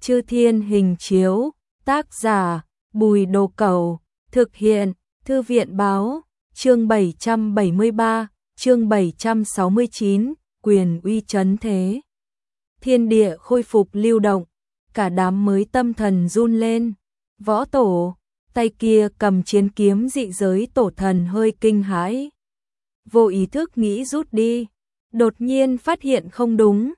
Chư Thiên Hình Chiếu, tác giả, Bùi Đồ Cẩu, thực hiện, Thư viện Báo, chương 773, chương 769, quyền uy chấn thế. Thiên địa khôi phục lưu động, cả đám mới tâm thần run lên. Võ tổ, tay kia cầm chiến kiếm dị giới tổ thần hơi kinh hãi. Vô ý thức nghĩ rút đi, đột nhiên phát hiện không đúng.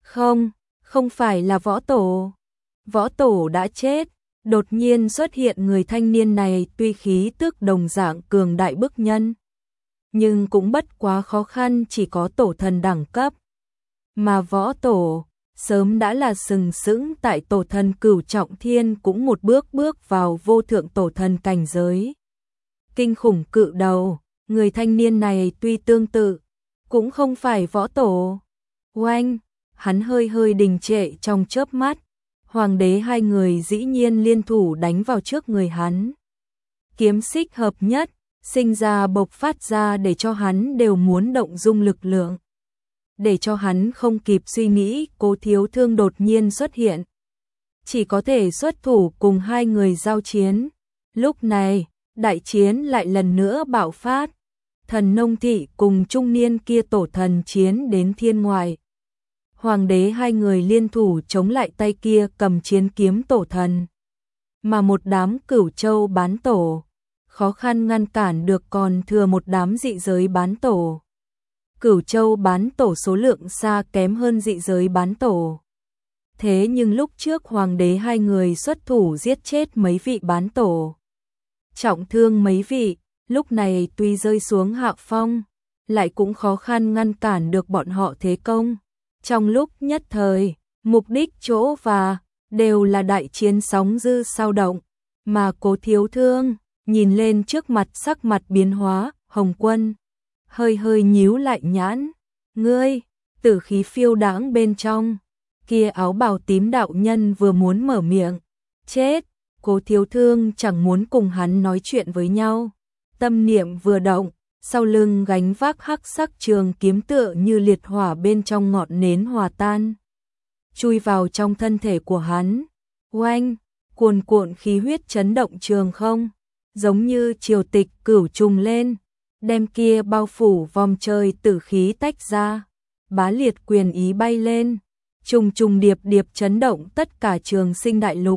Không phải là võ tổ. Võ tổ đã chết. Đột nhiên xuất hiện người thanh niên này tuy khí tức đồng dạng cường đại bức nhân, nhưng cũng bất quá khó khăn, chỉ có tổ thần đẳng cấp. Mà võ tổ sớm đã là sừng sững tại tổ thần cửu trọng thiên, cũng một bước bước vào vô thượng tổ thần cảnh giới. Kinh khủng cự đầu, người thanh niên này tuy tương tự, cũng không phải võ tổ. Oanh, hắn hơi đình trệ trong chớp mắt. Hoàng đế hai người dĩ nhiên liên thủ đánh vào trước người hắn. Kiếm xích hợp nhất, sinh ra bộc phát ra để cho hắn đều muốn động dung lực lượng. Để cho hắn không kịp suy nghĩ, Cố Thiếu Thương đột nhiên xuất hiện. Chỉ có thể xuất thủ cùng hai người giao chiến. Lúc này, đại chiến lại lần nữa bạo phát. Thần Nông Thị cùng trung niên kia tổ thần chiến đến thiên ngoại. Hoàng đế hai người liên thủ chống lại tay kia cầm chiến kiếm tổ thần. Mà một đám Cửu Châu bán tổ, khó khăn ngăn cản được, còn thừa một đám dị giới bán tổ. Cửu Châu bán tổ số lượng xa kém hơn dị giới bán tổ. Thế nhưng lúc trước hoàng đế hai người xuất thủ giết chết mấy vị bán tổ, trọng thương mấy vị, lúc này tuy rơi xuống hạ phong, lại cũng khó khăn ngăn cản được bọn họ thế công. Trong lúc nhất thời, mục đích chỗ và đều là đại chiến sóng dư sao động, mà Cố Thiếu Thương nhìn lên trước mặt sắc mặt biến hóa. Hồng Quân hơi nhíu lại nhãn, ngươi, tử khí phiêu đãng bên trong. Kia áo bào tím đạo nhân vừa muốn mở miệng, chết. Cố Thiếu Thương chẳng muốn cùng hắn nói chuyện với nhau, tâm niệm vừa động, sau lưng gánh vác hắc sắc trường kiếm tựa như liệt hỏa bên trong ngọn nến hòa tan, chui vào trong thân thể của hắn. Oanh, cuồn cuộn khí huyết chấn động trường không, giống như triều tịch cửu trùng lên, đem kia bao phủ vòng trời tử khí tách ra. Bá liệt quyền ý bay lên, trùng điệp chấn động tất cả Trường Sinh đại lục.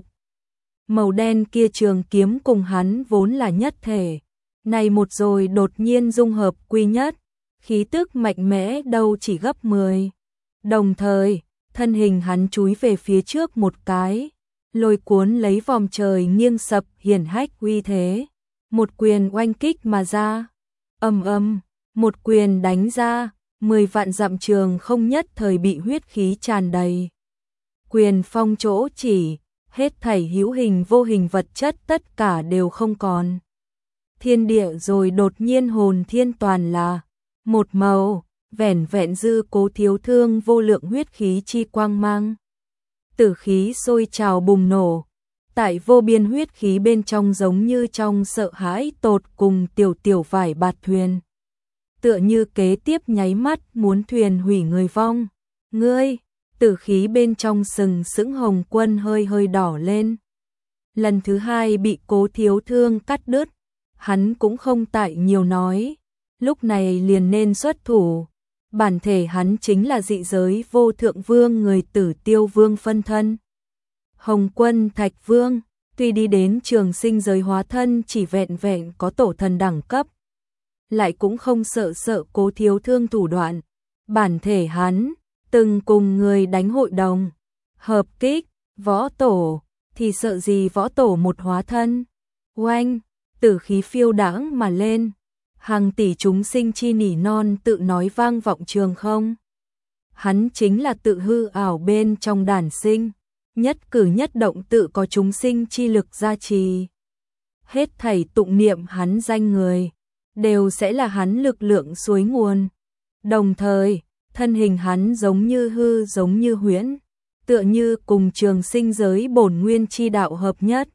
Màu đen kia trường kiếm cùng hắn vốn là nhất thể, này một rồi đột nhiên dung hợp quy nhất, khí tức mạnh mẽ đâu chỉ gấp 10. Đồng thời, thân hình hắn chúi về phía trước một cái, lôi cuốn lấy vòng trời nghiêng sập hiển hách uy thế. Một quyền oanh kích mà ra, ầm, một quyền đánh ra, 10 vạn dặm trường không nhất thời bị huyết khí tràn đầy. Quyền phong chỗ chỉ, hết thảy hữu hình vô hình vật chất tất cả đều không còn. Thiên địa rồi đột nhiên hồn thiên toàn là một màu, vẻn vẹn dư Cố Thiếu Thương vô lượng huyết khí chi quang mang. Tử khí sôi trào bùng nổ, tại vô biên huyết khí bên trong giống như trong sợ hãi tột cùng tiểu vải bạt thuyền. Tựa như kế tiếp nháy mắt muốn thuyền hủy người vong. Ngươi, tử khí bên trong sừng sững. Hồng Quân hơi đỏ lên. Lần thứ hai bị Cố Thiếu Thương cắt đứt, hắn cũng không tại nhiều nói, lúc này liền nên xuất thủ. Bản thể hắn chính là dị giới vô thượng vương, người Tử Tiêu Vương phân thân. Hồng Quân Thạch Vương, tuy đi đến Trường Sinh giới hóa thân chỉ vẹn có tổ thần đẳng cấp, lại cũng không sợ Cố Thiếu Thương thủ đoạn. Bản thể hắn từng cùng người đánh hội đồng, hợp kích, võ tổ, thì sợ gì võ tổ một hóa thân. Oanh, tử khí phiêu đãng mà lên, hàng tỷ chúng sinh chi nỉ non tự nói vang vọng trường không. Hắn chính là tự hư ảo bên trong đản sinh, nhất cử nhất động tự có chúng sinh chi lực gia trì. Hết thảy tụng niệm hắn danh người, đều sẽ là hắn lực lượng suối nguồn. Đồng thời, thân hình hắn giống như hư giống như huyễn, tựa như cùng Trường Sinh giới bổn nguyên chi đạo hợp nhất.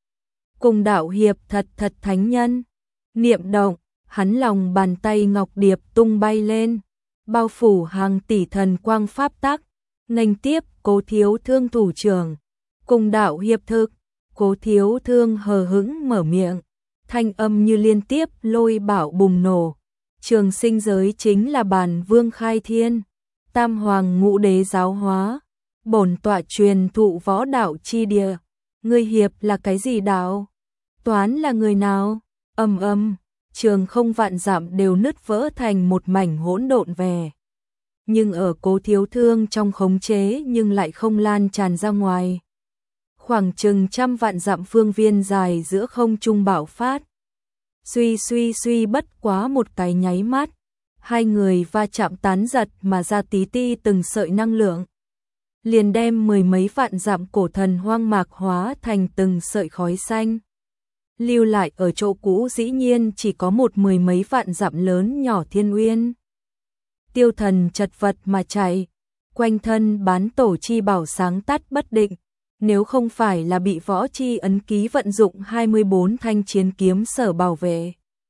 Cùng đạo hiệp thật thánh nhân. Niệm động, hắn lòng bàn tay ngọc điệp tung bay lên, bao phủ hàng tỷ thần quang pháp tắc, nghênh tiếp Cố Thiếu Thương thủ trưởng. cùng đạo hiệp thực. Cố Thiếu Thương hờ hững mở miệng, thanh âm như liên tiếp lôi bảo bùng nổ. Trường sinh giới chính là bản vương khai thiên, tam hoàng ngũ đế giáo hóa, bổn tọa truyền thụ võ đạo chi địa. Ngươi hiệp là cái gì đạo? Toán là người nào? Trường không vạn dặm đều nứt vỡ thành một mảnh hỗn độn về. Nhưng ở Cố Thiếu Thương trong khống chế nhưng lại không lan tràn ra ngoài. Khoảng chừng trăm vạn dặm phương viên dài giữa không trung bạo phát. Suy bất quá một cái nháy mắt, hai người va chạm tán giật mà ra tí ti từng sợi năng lượng. Liền đem mười mấy vạn dặm cổ thần hoang mạc hóa thành từng sợi khói xanh. Lưu lại ở chỗ cũ dĩ nhiên chỉ có một mười mấy vạn dặm lớn nhỏ thiên uyên. Tiêu Thần chật vật mà chạy, quanh thân bán tổ chi bảo sáng tắt bất định, nếu không phải là bị võ chi ấn ký vận dụng 24 thanh chiến kiếm sở bảo vệ.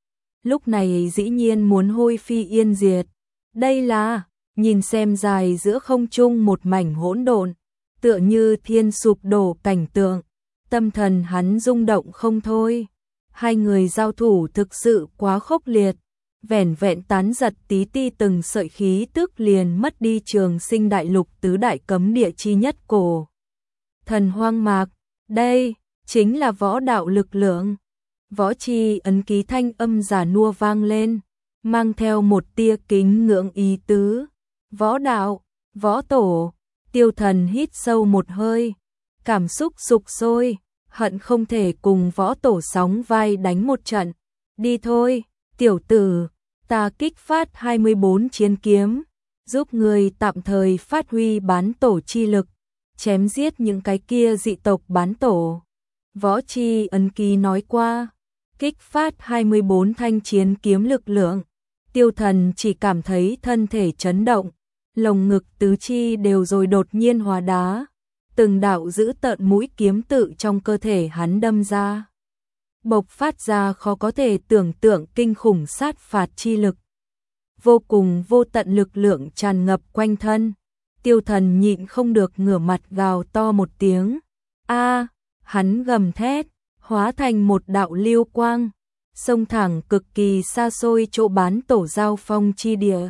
Lúc này dĩ nhiên muốn hôi phi yên diệt. Đây là, nhìn xem dài giữa không trung một mảnh hỗn độn, tựa như thiên sụp đổ cảnh tượng, tâm thần hắn rung động không thôi. Hai người giao thủ thực sự quá khốc liệt, vẻn vẹn tán giật tí ti từng sợi khí tức liền mất đi trường sinh đại lục tứ đại cấm địa chi nhất cổ thần hoang mạc. Đây chính là võ đạo lực lượng. Võ chi ấn ký thanh âm già nua vang lên, mang theo một tia kính ngưỡng ý tứ. Võ đạo, võ tổ. Tiêu Thần hít sâu một hơi, cảm xúc sục sôi, hận không thể cùng võ tổ sóng vai đánh một trận. Đi thôi, tiểu tử, ta kích phát 24 chiến kiếm, giúp người tạm thời phát huy bán tổ chi lực, chém giết những cái kia dị tộc bán tổ. Võ chi ấn ký nói qua, kích phát 24 thanh chiến kiếm lực lượng. Tiêu Thần chỉ cảm thấy thân thể chấn động, lồng ngực tứ chi đều rồi đột nhiên hóa đá, từng đạo giữ tợn mũi kiếm tự trong cơ thể hắn đâm ra, bộc phát ra khó có thể tưởng tượng kinh khủng sát phạt chi lực. Vô cùng vô tận lực lượng tràn ngập quanh thân. Tiêu Thần nhịn không được ngửa mặt gào to một tiếng. A, hắn gầm thét, hóa thành một đạo lưu quang, xông thẳng cực kỳ xa xôi chỗ bán tổ giao phong chi địa.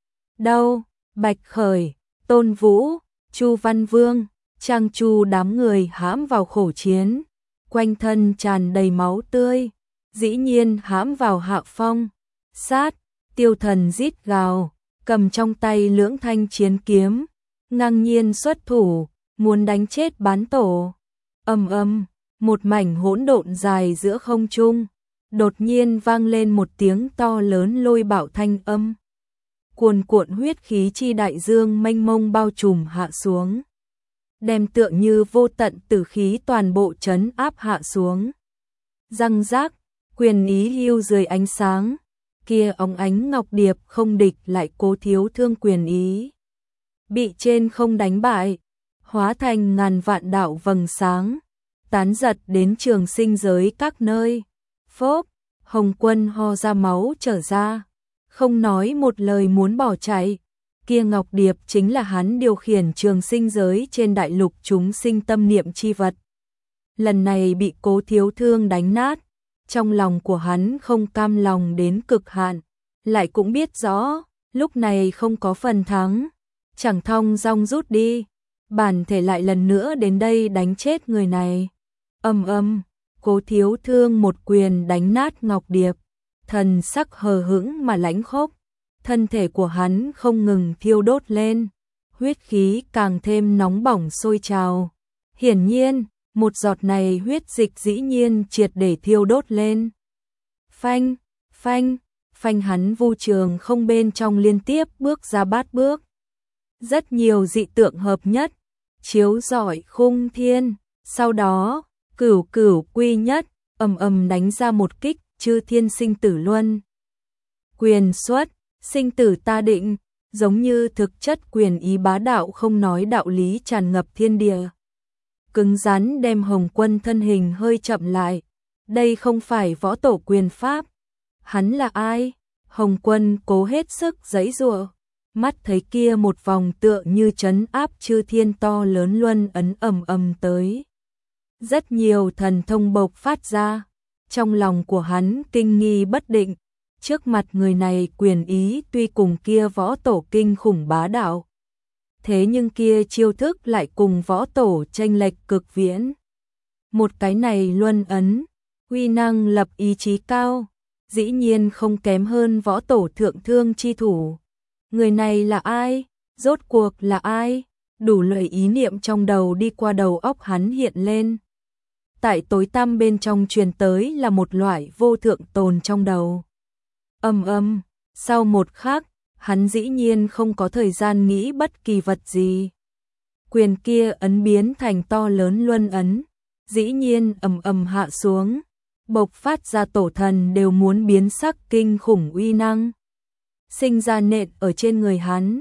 Đâu, Bạch Khởi, Tôn Vũ, Chu Văn Vương, Trang Chu đám người hãm vào khổ chiến, quanh thân tràn đầy máu tươi, dĩ nhiên hãm vào hạ phong. Sát, Tiêu Thần rít gào, cầm trong tay lưỡng thanh chiến kiếm, ngang nhiên xuất thủ, muốn đánh chết bán tổ. Một mảnh hỗn độn dài giữa không trung, đột nhiên vang lên một tiếng to lớn lôi bạo thanh âm. Cuồn cuộn huyết khí chi đại dương mênh mông bao trùm hạ xuống, đem tựa như vô tận tử khí toàn bộ trấn áp hạ xuống. Răng rác, quyền ý hưu dưới ánh sáng, kia óng ánh ngọc điệp không địch lại Cố Thiếu Thương quyền ý. Bị trên không đánh bại, hóa thành ngàn vạn đạo vầng sáng, tán giật đến trường sinh giới các nơi. Phốp, Hồng Quân ho ra máu trở ra, không nói một lời muốn bỏ chạy. Kia ngọc điệp chính là hắn điều khiển trường sinh giới trên đại lục chúng sinh tâm niệm chi vật. Lần này bị Cố Thiếu Thương đánh nát, trong lòng của hắn không cam lòng đến cực hạn, lại cũng biết rõ, lúc này không có phần thắng, chẳng thong dong rút đi, bản thể lại lần nữa đến đây đánh chết người này. Cố Thiếu Thương một quyền đánh nát ngọc điệp, thần sắc hờ hững mà lãnh khốc, thân thể của hắn không ngừng thiêu đốt lên, huyết khí càng thêm nóng bỏng sôi trào. Hiển nhiên, một giọt này huyết dịch dĩ nhiên triệt để thiêu đốt lên. Phanh, phanh, phanh, hắn vu trường không bên trong liên tiếp bước ra bát bước. Rất nhiều dị tượng hợp nhất, chiếu rọi khung thiên, sau đó, cửu cửu quy nhất, đánh ra một kích, chư thiên sinh tử luân. Quyền xuất, sinh tử ta định, giống như thực chất quyền ý bá đạo không nói đạo lý tràn ngập thiên địa. Cứng rắn đem Hồng Quân thân hình hơi chậm lại. Đây không phải võ tổ quyền pháp. Hắn là ai? Hồng Quân cố hết sức giãy giụa, mắt thấy kia một vòng tựa như trấn áp chư thiên to lớn luân ấn tới. rất nhiều thần thông bộc phát ra. Trong lòng của hắn kinh nghi bất định, trước mặt người này quyền ý tuy cùng kia võ tổ kinh khủng bá đạo. Thế nhưng kia chiêu thức lại cùng võ tổ chênh lệch cực viễn. Một cái này luân ấn, uy năng lập ý chí cao, dĩ nhiên không kém hơn võ tổ thượng thương chi thủ. Người này là ai? Rốt cuộc là ai? Đủ loại ý niệm trong đầu đi qua đầu óc hắn hiện lên. Tại tối tăm bên trong truyền tới là một loại vô thượng tồn trong đầu. Sau một khắc, hắn dĩ nhiên không có thời gian nghĩ bất kỳ vật gì. Quyền kia ấn biến thành to lớn luân ấn, dĩ nhiên hạ xuống, bộc phát ra tổ thần đều muốn biến sắc kinh khủng uy năng. Sinh ra nện ở trên người hắn.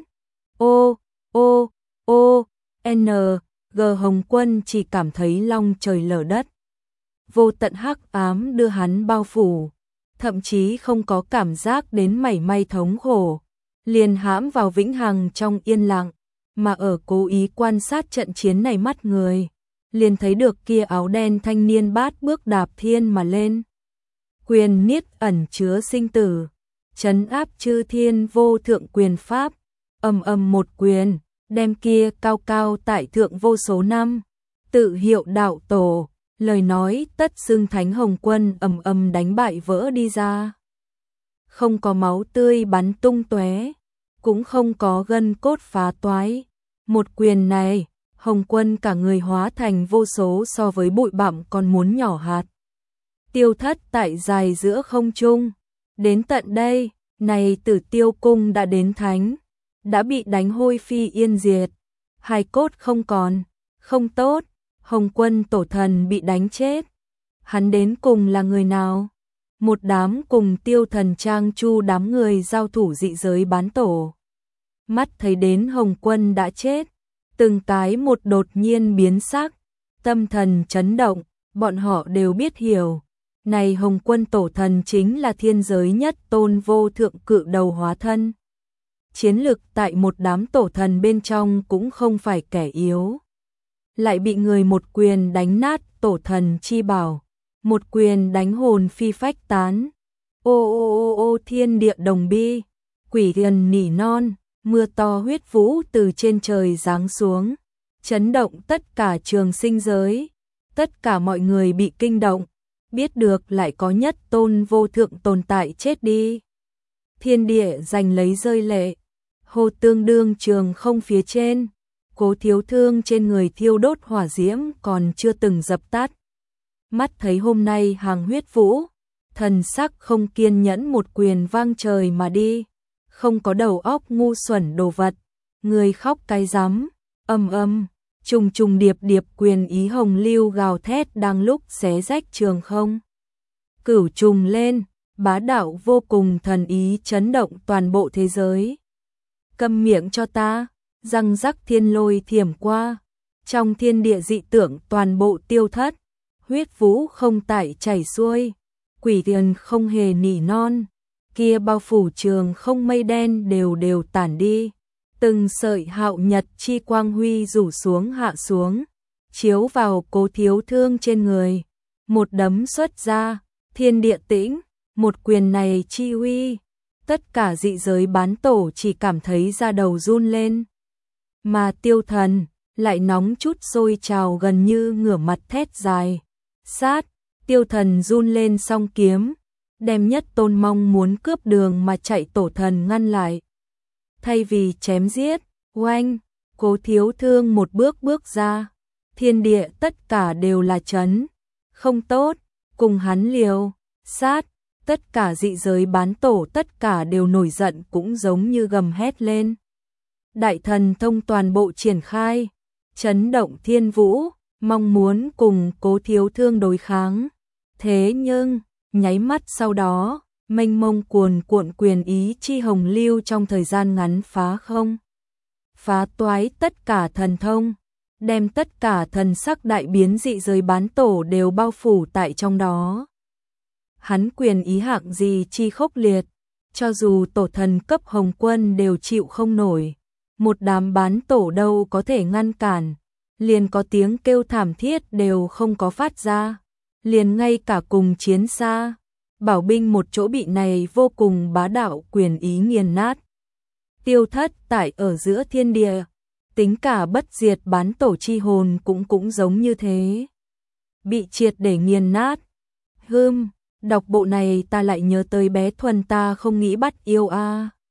G Hồng Quân chỉ cảm thấy long trời lở đất. Vô tận hắc ám đưa hắn bao phủ, thậm chí không có cảm giác đến mảy may thống khổ, liền hãm vào vĩnh hằng trong yên lặng, mà ở cố ý quan sát trận chiến này mắt người, liền thấy được kia áo đen thanh niên bát bước đạp thiên mà lên. Quyền niết ẩn chứa sinh tử, trấn áp chư thiên vô thượng quyền pháp, một quyền, đem kia cao cao tại thượng vô số năm, tự hiệu đạo tổ, lời nói tất xưng Thánh Hồng Quân đánh bại vỡ đi ra. Không có máu tươi bắn tung tóe, cũng không có gân cốt phá toái. Một quyền này, Hồng Quân cả người hóa thành vô số so với bụi bặm còn muốn nhỏ hạt. Tiêu thất tại dài giữa không trung. Đến tận đây, này Tử Tiêu cung đã đến thánh, đã bị đánh hôi phi yên diệt, hài cốt không còn, không tốt. Hồng Quân tổ thần bị đánh chết. Hắn đến cùng là người nào? Một đám cùng Tiêu Thần Trang Chu đám người giao thủ dị giới bán tổ. Mắt thấy đến Hồng Quân đã chết, từng cái một đột nhiên biến sắc, tâm thần chấn động, bọn họ đều biết hiểu. Này Hồng Quân tổ thần chính là thiên giới nhất tôn vô thượng cự đầu hóa thân. Chiến lực tại một đám tổ thần bên trong cũng không phải kẻ yếu. Lại bị người một quyền đánh nát tổ thần chi bảo, một quyền đánh hồn phi phách tán. Ô thiên địa đồng bi, quỷ thần nỉ non, mưa to huyết vũ từ trên trời giáng xuống, chấn động tất cả trường sinh giới. Tất cả mọi người bị kinh động, biết được lại có nhất tôn vô thượng tồn tại chết đi. Thiên địa giành lấy rơi lệ, hồ tương đương trường không phía trên. Cố Thiếu Thương trên người thiêu đốt hỏa diễm còn chưa từng dập tắt. Mắt thấy hôm nay hàng huyết vũ, thần sắc không kiên nhẫn một quyền vang trời mà đi. Không có đầu óc ngu xuẩn đồ vật, người khóc cái rắm, trùng trùng điệp điệp quyền ý hồng lưu gào thét đang lúc xé rách trường không. Cửu trùng lên, bá đạo vô cùng thần ý chấn động toàn bộ thế giới. Câm miệng cho ta. Răng rắc thiên lôi thiểm qua, trong thiên địa dị tưởng toàn bộ tiêu thất, huyết vũ không tại chảy xuôi, quỷ thần không hề nỉ non, kia bao phủ trường không mây đen đều tản đi, từng sợi hạo nhật chi quang huy rủ xuống hạ xuống, chiếu vào Cố Thiếu Thương trên người, một đấm xuất ra, thiên địa tĩnh, một quyền này chi uy, tất cả dị giới bán tổ chỉ cảm thấy da đầu run lên. Mà Tiêu Thần lại nóng chút sôi trào gần như ngửa mặt thét dài. Sát, Tiêu Thần run lên song kiếm, đem nhất tôn mong muốn cướp đường mà chạy tổ thần ngăn lại. Thay vì chém giết, oanh, Cố Thiếu Thương một bước ra, thiên địa tất cả đều là chấn. Không tốt, cùng hắn liều, sát, tất cả dị giới bán tổ tất cả đều nổi giận cũng giống như gầm hét lên. Đại thần thông toàn bộ triển khai, chấn động thiên vũ, mong muốn cùng Cố Thiếu Thương đối kháng. Thế nhưng, nháy mắt sau đó, mênh mông cuồn cuộn quyền ý chi hồng lưu trong thời gian ngắn phá toái tất cả thần thông, đem tất cả thần sắc đại biến dị giới bán tổ đều bao phủ tại trong đó. Hắn quyền ý hạng gì chi khốc liệt, cho dù tổ thần cấp Hồng Quân đều chịu không nổi. Một đám bán tổ đâu có thể ngăn cản, liền có tiếng kêu thảm thiết đều không có phát ra, liền ngay cả cùng chiến xa, bảo binh một chỗ bị này vô cùng bá đạo quyền ý nghiền nát. Tiêu thất tại ở giữa thiên địa, tính cả bất diệt bán tổ chi hồn cũng giống như thế. Bị triệt để nghiền nát. Đọc bộ này ta lại nhớ tới bé Thuần ta không nghĩ bắt yêu a.